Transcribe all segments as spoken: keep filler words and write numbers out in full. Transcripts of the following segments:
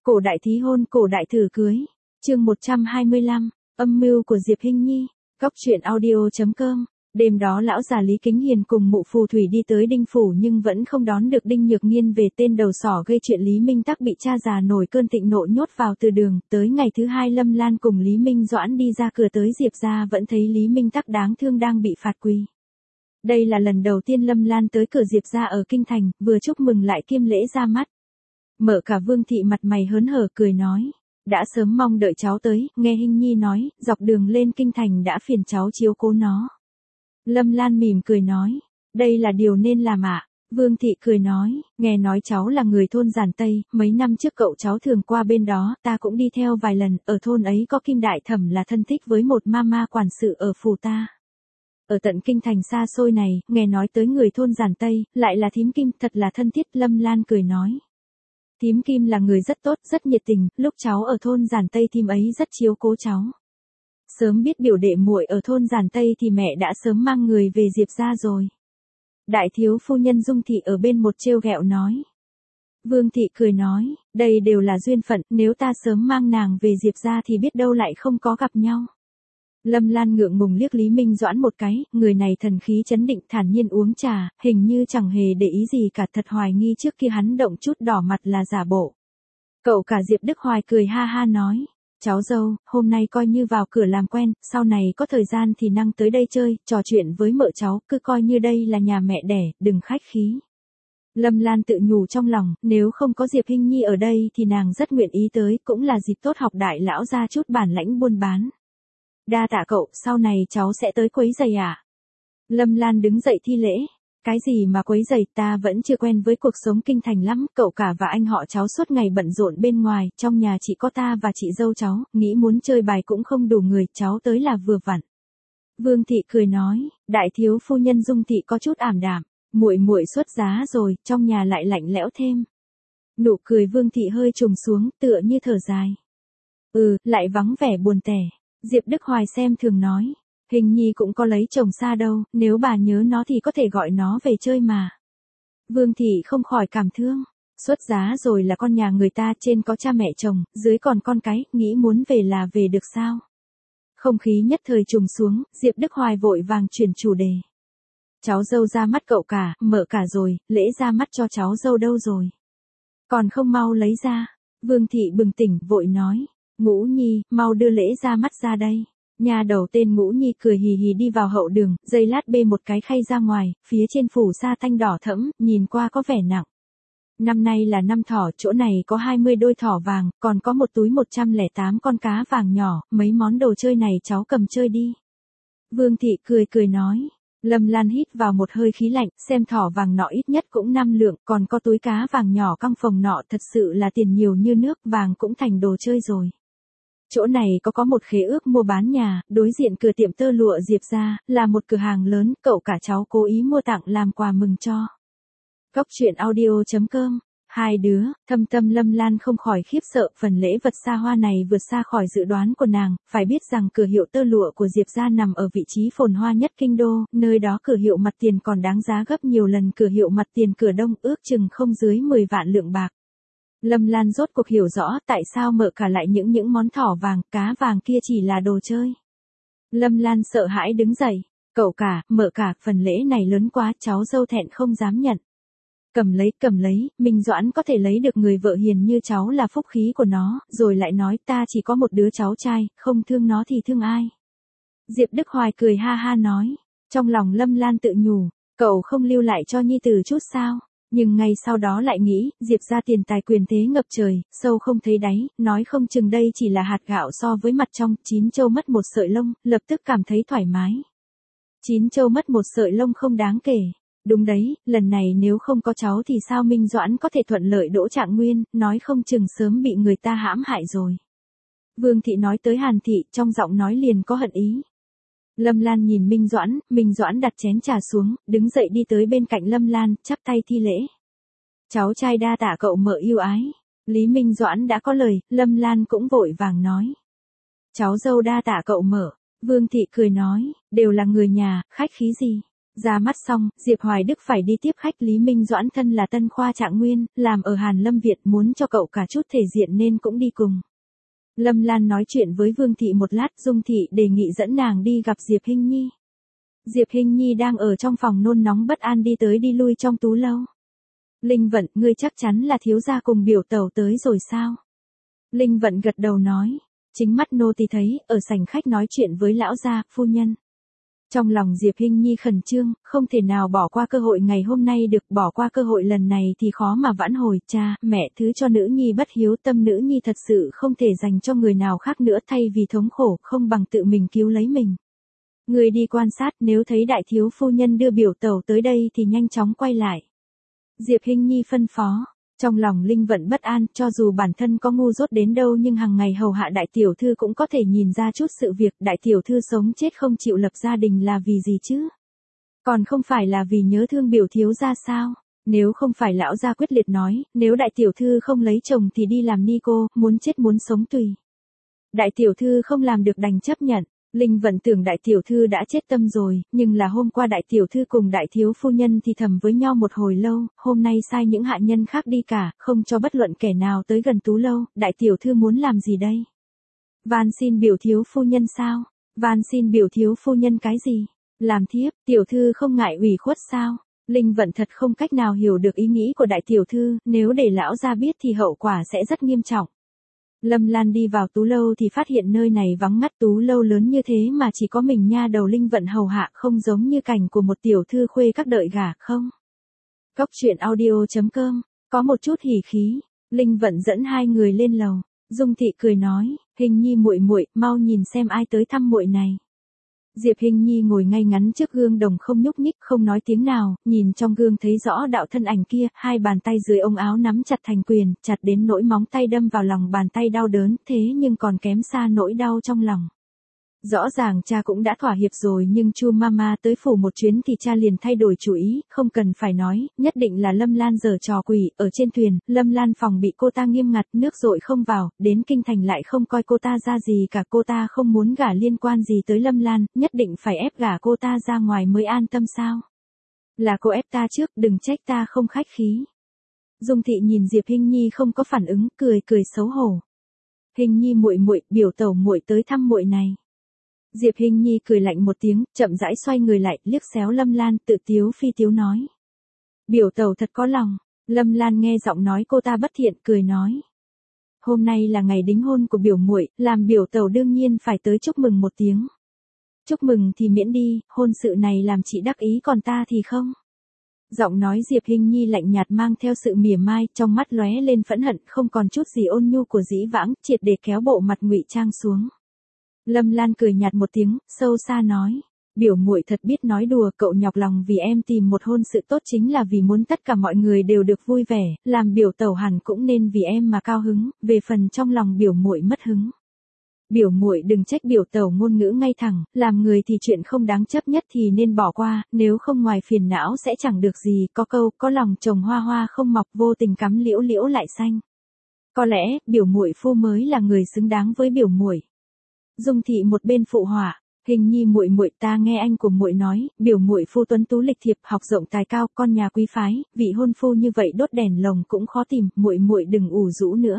Cổ đại thí hôn, cổ đại thử cưới. Chương một trăm hai mươi lăm, âm mưu của Diệp Hinh Nhi. Góc truyện audio chấm com. Đêm đó lão già Lý Kính Hiền cùng mụ phù thủy đi tới Đinh phủ nhưng vẫn không đón được Đinh Nhược Nghiên về, tên đầu sỏ gây chuyện Lý Minh Tắc bị cha già nổi cơn thịnh nộ nhốt vào từ đường. Tới ngày thứ hai Lâm Lan cùng Lý Minh Doãn đi ra cửa tới Diệp gia vẫn thấy Lý Minh Tắc đáng thương đang bị phạt quỳ. Đây là lần đầu tiên Lâm Lan tới cửa Diệp gia ở kinh thành, vừa chúc mừng lại kiêm lễ ra mắt. Mở cả Vương thị mặt mày hớn hở cười nói, đã sớm mong đợi cháu tới, nghe Hinh Nhi nói, dọc đường lên kinh thành đã phiền cháu chiếu cố nó. Lâm Lan mỉm cười nói, đây là điều nên làm ạ. Vương thị cười nói, nghe nói cháu là người thôn Giản Tây, mấy năm trước cậu cháu thường qua bên đó, ta cũng đi theo vài lần, ở thôn ấy có Kim Đại Thẩm là thân thích với một mama quản sự ở phủ ta. Ở tận kinh thành xa xôi này, nghe nói tới người thôn Giản Tây, lại là thím Kim, thật là thân thiết. Lâm Lan cười nói, thím Kim là người rất tốt, rất nhiệt tình, lúc cháu ở thôn Giản Tây thím ấy rất chiếu cố cháu. Sớm biết biểu đệ muội ở thôn Giản Tây thì mẹ đã sớm mang người về Diệp gia rồi. Đại thiếu phu nhân Dung thị ở bên một trêu ghẹo nói. Vương thị cười nói, đây đều là duyên phận, nếu ta sớm mang nàng về Diệp gia thì biết đâu lại không có gặp nhau. Lâm Lan ngượng ngùng liếc Lý Minh Doãn một cái, người này thần khí chấn định thản nhiên uống trà, hình như chẳng hề để ý gì cả, thật hoài nghi trước khi hắn động chút đỏ mặt là giả bộ. Cậu cả Diệp Đức Hoài cười ha ha nói, cháu dâu, hôm nay coi như vào cửa làm quen, sau này có thời gian thì năng tới đây chơi, trò chuyện với mợ cháu, cứ coi như đây là nhà mẹ đẻ, đừng khách khí. Lâm Lan tự nhủ trong lòng, nếu không có Diệp Hinh Nhi ở đây thì nàng rất nguyện ý tới, cũng là dịp tốt học đại lão ra chút bản lãnh buôn bán. Đa tạ cậu, sau này cháu sẽ tới quấy giày à? Lâm Lan đứng dậy thi lễ. Cái gì mà quấy giày, ta vẫn chưa quen với cuộc sống kinh thành lắm, cậu cả và anh họ cháu suốt ngày bận rộn bên ngoài, trong nhà chỉ có ta và chị dâu cháu, nghĩ muốn chơi bài cũng không đủ người, cháu tới là vừa vặn. Vương thị cười nói, đại thiếu phu nhân Dung thị có chút ảm đạm, muội muội xuất giá rồi, trong nhà lại lạnh lẽo thêm. Nụ cười Vương thị hơi trùng xuống, tựa như thở dài. Ừ, lại vắng vẻ buồn tẻ. Diệp Đức Hoài xem thường nói, Hình Nhi cũng có lấy chồng xa đâu, nếu bà nhớ nó thì có thể gọi nó về chơi mà. Vương thị không khỏi cảm thương, xuất giá rồi là con nhà người ta, trên có cha mẹ chồng, dưới còn con cái, nghĩ muốn về là về được sao? Không khí nhất thời trùng xuống, Diệp Đức Hoài vội vàng chuyển chủ đề. Cháu dâu ra mắt cậu cả, mợ cả rồi, lễ ra mắt cho cháu dâu đâu rồi? Còn không mau lấy ra. Vương thị bừng tỉnh, vội nói. Ngũ Nhi, mau đưa lễ ra mắt ra đây. Nhà đầu tên Ngũ Nhi cười hì hì đi vào hậu đường, giây lát bê một cái khay ra ngoài, phía trên phủ sa thanh đỏ thẫm, nhìn qua có vẻ nặng. Năm nay là năm thỏ, chỗ này có hai mươi đôi thỏ vàng, còn có một túi một trăm lẻ tám con cá vàng nhỏ, mấy món đồ chơi này cháu cầm chơi đi. Vương thị cười cười nói. Lâm Lan hít vào một hơi khí lạnh, xem thỏ vàng nọ ít nhất cũng năm lượng, còn có túi cá vàng nhỏ căng phồng nọ, thật sự là tiền nhiều như nước, vàng cũng thành đồ chơi rồi. Chỗ này có có một khế ước mua bán nhà, đối diện cửa tiệm tơ lụa Diệp gia, là một cửa hàng lớn, cậu cả cháu cố ý mua tặng làm quà mừng cho. Góc truyện audio chấm com. Hai đứa, Thâm Tâm Lâm Lan không khỏi khiếp sợ, phần lễ vật xa hoa này vượt xa khỏi dự đoán của nàng, phải biết rằng cửa hiệu tơ lụa của Diệp gia nằm ở vị trí phồn hoa nhất kinh đô, nơi đó cửa hiệu mặt tiền còn đáng giá gấp nhiều lần cửa hiệu mặt tiền cửa đông, ước chừng không dưới mười vạn lượng bạc. Lâm Lan rốt cuộc hiểu rõ tại sao mợ cả lại những những món thỏ vàng, cá vàng kia chỉ là đồ chơi. Lâm Lan sợ hãi đứng dậy, cậu cả, mợ cả, phần lễ này lớn quá, cháu dâu thẹn không dám nhận. Cầm lấy, cầm lấy, Minh Doãn có thể lấy được người vợ hiền như cháu là phúc khí của nó, rồi lại nói ta chỉ có một đứa cháu trai, không thương nó thì thương ai. Diệp Đức Hoài cười ha ha nói, trong lòng Lâm Lan tự nhủ, cậu không lưu lại cho nhi tử chút sao? Nhưng ngay sau đó lại nghĩ, Diệp gia tiền tài quyền thế ngập trời, sâu không thấy đáy, nói không chừng đây chỉ là hạt gạo so với mặt trong, chín châu mất một sợi lông, lập tức cảm thấy thoải mái. Chín châu mất một sợi lông không đáng kể. Đúng đấy, lần này nếu không có cháu thì sao Minh Doãn có thể thuận lợi đỗ trạng nguyên, nói không chừng sớm bị người ta hãm hại rồi. Vương thị nói tới Hàn thị, trong giọng nói liền có hận ý. Lâm Lan nhìn Minh Doãn, Minh Doãn đặt chén trà xuống, đứng dậy đi tới bên cạnh Lâm Lan, chắp tay thi lễ. Cháu trai đa tạ cậu mợ yêu ái. Lý Minh Doãn đã có lời, Lâm Lan cũng vội vàng nói. Cháu dâu đa tạ cậu mợ. Vương thị cười nói, đều là người nhà, khách khí gì. Ra mắt xong, Diệp Hoài Đức phải đi tiếp khách. Lý Minh Doãn thân là tân khoa trạng nguyên, làm ở Hàn Lâm Việt, muốn cho cậu cả chút thể diện nên cũng đi cùng. Lâm Lan nói chuyện với Vương Thị một lát, Dung Thị đề nghị dẫn nàng đi gặp Diệp Hinh Nhi. Diệp Hinh Nhi đang ở trong phòng nôn nóng bất an đi tới đi lui trong tú lâu. Linh Vận, ngươi chắc chắn là thiếu gia cùng biểu tẩu tới rồi sao? Linh Vận gật đầu nói, chính mắt nô tỳ thấy, ở sảnh khách nói chuyện với lão gia, phu nhân. Trong lòng Diệp Hinh Nhi khẩn trương, không thể nào bỏ qua cơ hội ngày hôm nay được, bỏ qua cơ hội lần này thì khó mà vãn hồi. Cha, mẹ thứ cho nữ nhi bất hiếu tâm, nữ nhi thật sự không thể dành cho người nào khác nữa, thay vì thống khổ, không bằng tự mình cứu lấy mình. Người đi quan sát, nếu thấy đại thiếu phu nhân đưa biểu tẩu tới đây thì nhanh chóng quay lại. Diệp Hinh Nhi phân phó. Trong lòng Linh Vận bất an, cho dù bản thân có ngu dốt đến đâu nhưng hàng ngày hầu hạ đại tiểu thư cũng có thể nhìn ra chút sự việc. Đại tiểu thư sống chết không chịu lập gia đình là vì gì chứ? Còn không phải là vì nhớ thương biểu thiếu gia sao? Nếu không phải lão gia quyết liệt nói, nếu đại tiểu thư không lấy chồng thì đi làm ni cô, muốn chết muốn sống tùy. Đại tiểu thư không làm được đành chấp nhận. Linh Vận tưởng đại tiểu thư đã chết tâm rồi, nhưng là hôm qua đại tiểu thư cùng đại thiếu phu nhân thì thầm với nhau một hồi lâu, hôm nay sai những hạ nhân khác đi cả, không cho bất luận kẻ nào tới gần tú lâu, đại tiểu thư muốn làm gì đây? Van xin biểu thiếu phu nhân sao? Van xin biểu thiếu phu nhân cái gì? Làm thiếp, tiểu thư không ngại ủy khuất sao? Linh Vận thật không cách nào hiểu được ý nghĩ của đại tiểu thư, nếu để lão gia biết thì hậu quả sẽ rất nghiêm trọng. Lâm Lan đi vào tú lâu thì phát hiện nơi này vắng ngắt, tú lâu lớn như thế mà chỉ có mình nha đầu Linh Vận hầu hạ, không giống như cảnh của một tiểu thư khuê các đợi gả không. Cốc truyện audio chấm com, có một chút hỉ khí, Linh Vận dẫn hai người lên lầu, Dung Thị cười nói, Hình Nhi muội muội, mau nhìn xem ai tới thăm muội này. Diệp Hinh Nhi ngồi ngay ngắn trước gương đồng không nhúc nhích, không nói tiếng nào, nhìn trong gương thấy rõ đạo thân ảnh kia, hai bàn tay dưới ống áo nắm chặt thành quyền, chặt đến nỗi móng tay đâm vào lòng bàn tay đau đớn, thế nhưng còn kém xa nỗi đau trong lòng. Rõ ràng cha cũng đã thỏa hiệp rồi nhưng Chu Mama tới phủ một chuyến thì cha liền thay đổi chủ ý, không cần phải nói, nhất định là Lâm Lan giở trò quỷ. Ở trên thuyền, Lâm Lan phòng bị cô ta nghiêm ngặt, nước dội không vào, đến kinh thành lại không coi cô ta ra gì cả. Cô ta không muốn gả liên quan gì tới Lâm Lan, nhất định phải ép gả cô ta ra ngoài mới an tâm sao? Là cô ép ta trước, đừng trách ta không khách khí. Dung Thị nhìn Diệp Hinh Nhi không có phản ứng, cười cười xấu hổ. Hinh Nhi muội muội, biểu tẩu muội tới thăm muội này. Diệp Hinh Nhi cười lạnh một tiếng, chậm rãi xoay người lại, liếc xéo Lâm Lan, tự tiếu phi tiếu nói. Biểu tẩu thật có lòng. Lâm Lan nghe giọng nói cô ta bất thiện, cười nói. Hôm nay là ngày đính hôn của biểu muội, làm biểu tẩu đương nhiên phải tới chúc mừng một tiếng. Chúc mừng thì miễn đi, hôn sự này làm chị đắc ý còn ta thì không. Giọng nói Diệp Hinh Nhi lạnh nhạt mang theo sự mỉa mai, trong mắt lóe lên phẫn hận, không còn chút gì ôn nhu của dĩ vãng, triệt để kéo bộ mặt ngụy trang xuống. Lâm Lan cười nhạt một tiếng, sâu xa nói, biểu muội thật biết nói đùa, cậu nhọc lòng vì em tìm một hôn sự tốt chính là vì muốn tất cả mọi người đều được vui vẻ, làm biểu tẩu hẳn cũng nên vì em mà cao hứng, về phần trong lòng biểu muội mất hứng. Biểu muội đừng trách biểu tẩu ngôn ngữ ngay thẳng, làm người thì chuyện không đáng chấp nhất thì nên bỏ qua, nếu không ngoài phiền não sẽ chẳng được gì, có câu, có lòng trồng hoa hoa không mọc, vô tình cắm liễu liễu lại xanh. Có lẽ, biểu muội phu mới là người xứng đáng với biểu muội. Dung Thị một bên phụ họa, Hình Nhi muội muội, ta nghe anh của muội nói, biểu muội phu tuấn tú lịch thiệp, học rộng tài cao, con nhà quý phái, vị hôn phu như vậy đốt đèn lồng cũng khó tìm, muội muội đừng ủ rũ nữa.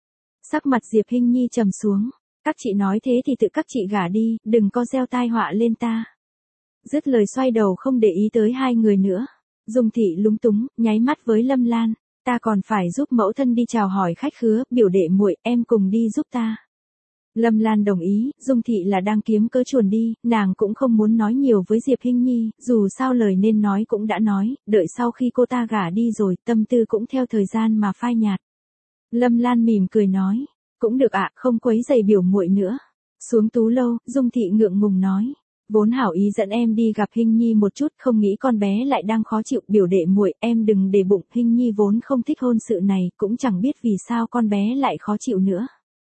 Sắc mặt Diệp Hinh Nhi trầm xuống, các chị nói thế thì tự các chị gả đi, đừng có gieo tai họa lên ta. Dứt lời xoay đầu không để ý tới hai người nữa. Dung Thị lúng túng, nháy mắt với Lâm Lan, ta còn phải giúp mẫu thân đi chào hỏi khách khứa, biểu đệ muội, em cùng đi giúp ta. Lâm Lan đồng ý, Dung Thị là đang kiếm cớ chuồn đi, nàng cũng không muốn nói nhiều với Diệp Hinh Nhi, dù sao lời nên nói cũng đã nói, đợi sau khi cô ta gả đi rồi, tâm tư cũng theo thời gian mà phai nhạt. Lâm Lan mỉm cười nói, cũng được ạ, không quấy rầy biểu muội nữa. Xuống tú lâu, Dung Thị ngượng ngùng nói, vốn hảo ý dẫn em đi gặp Hinh Nhi một chút, không nghĩ con bé lại đang khó chịu, biểu đệ muội, em đừng để bụng, Hinh Nhi vốn không thích hôn sự này, cũng chẳng biết vì sao con bé lại khó chịu nữa.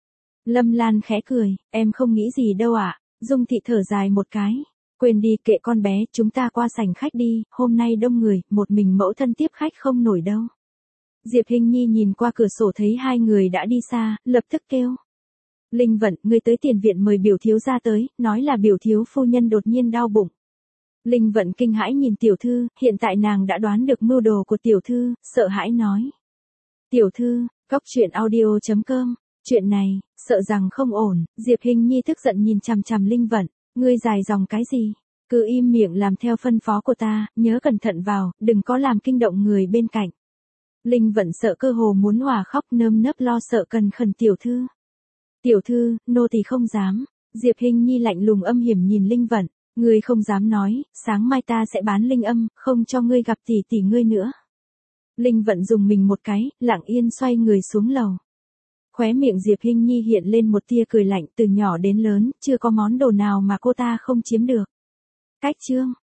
Lâm Lan khẽ cười, em không nghĩ gì đâu ạ. Dung Thị thở dài một cái, quên đi, kệ con bé, chúng ta qua sảnh khách đi, hôm nay đông người, một mình mẫu thân tiếp khách không nổi đâu. Diệp Hinh Nhi nhìn qua cửa sổ thấy hai người đã đi xa, lập tức kêu. Linh Vận, người tới tiền viện mời biểu thiếu gia tới, nói là biểu thiếu phu nhân đột nhiên đau bụng. Linh Vận kinh hãi nhìn tiểu thư, hiện tại nàng đã đoán được mưu đồ của tiểu thư, sợ hãi nói. Tiểu thư, cóc truyện audio chấm com, chuyện này, sợ rằng không ổn, Diệp Hinh Nhi tức giận nhìn chằm chằm Linh Vận, ngươi dài dòng cái gì? Cứ im miệng làm theo phân phó của ta, nhớ cẩn thận vào, đừng có làm kinh động người bên cạnh. Linh Vận sợ cơ hồ muốn hòa khóc, nơm nớp lo sợ cần khẩn tiểu thư. Tiểu thư, nô tỳ không dám. Diệp Hinh Nhi lạnh lùng âm hiểm nhìn Linh Vận, ngươi không dám nói, sáng mai ta sẽ bán linh âm, không cho ngươi gặp tỷ tỷ ngươi nữa. Linh Vận dùng mình một cái, lặng yên xoay người xuống lầu. Khóe miệng Diệp Hinh Nhi hiện lên một tia cười lạnh, từ nhỏ đến lớn, chưa có món đồ nào mà cô ta không chiếm được. Cách chương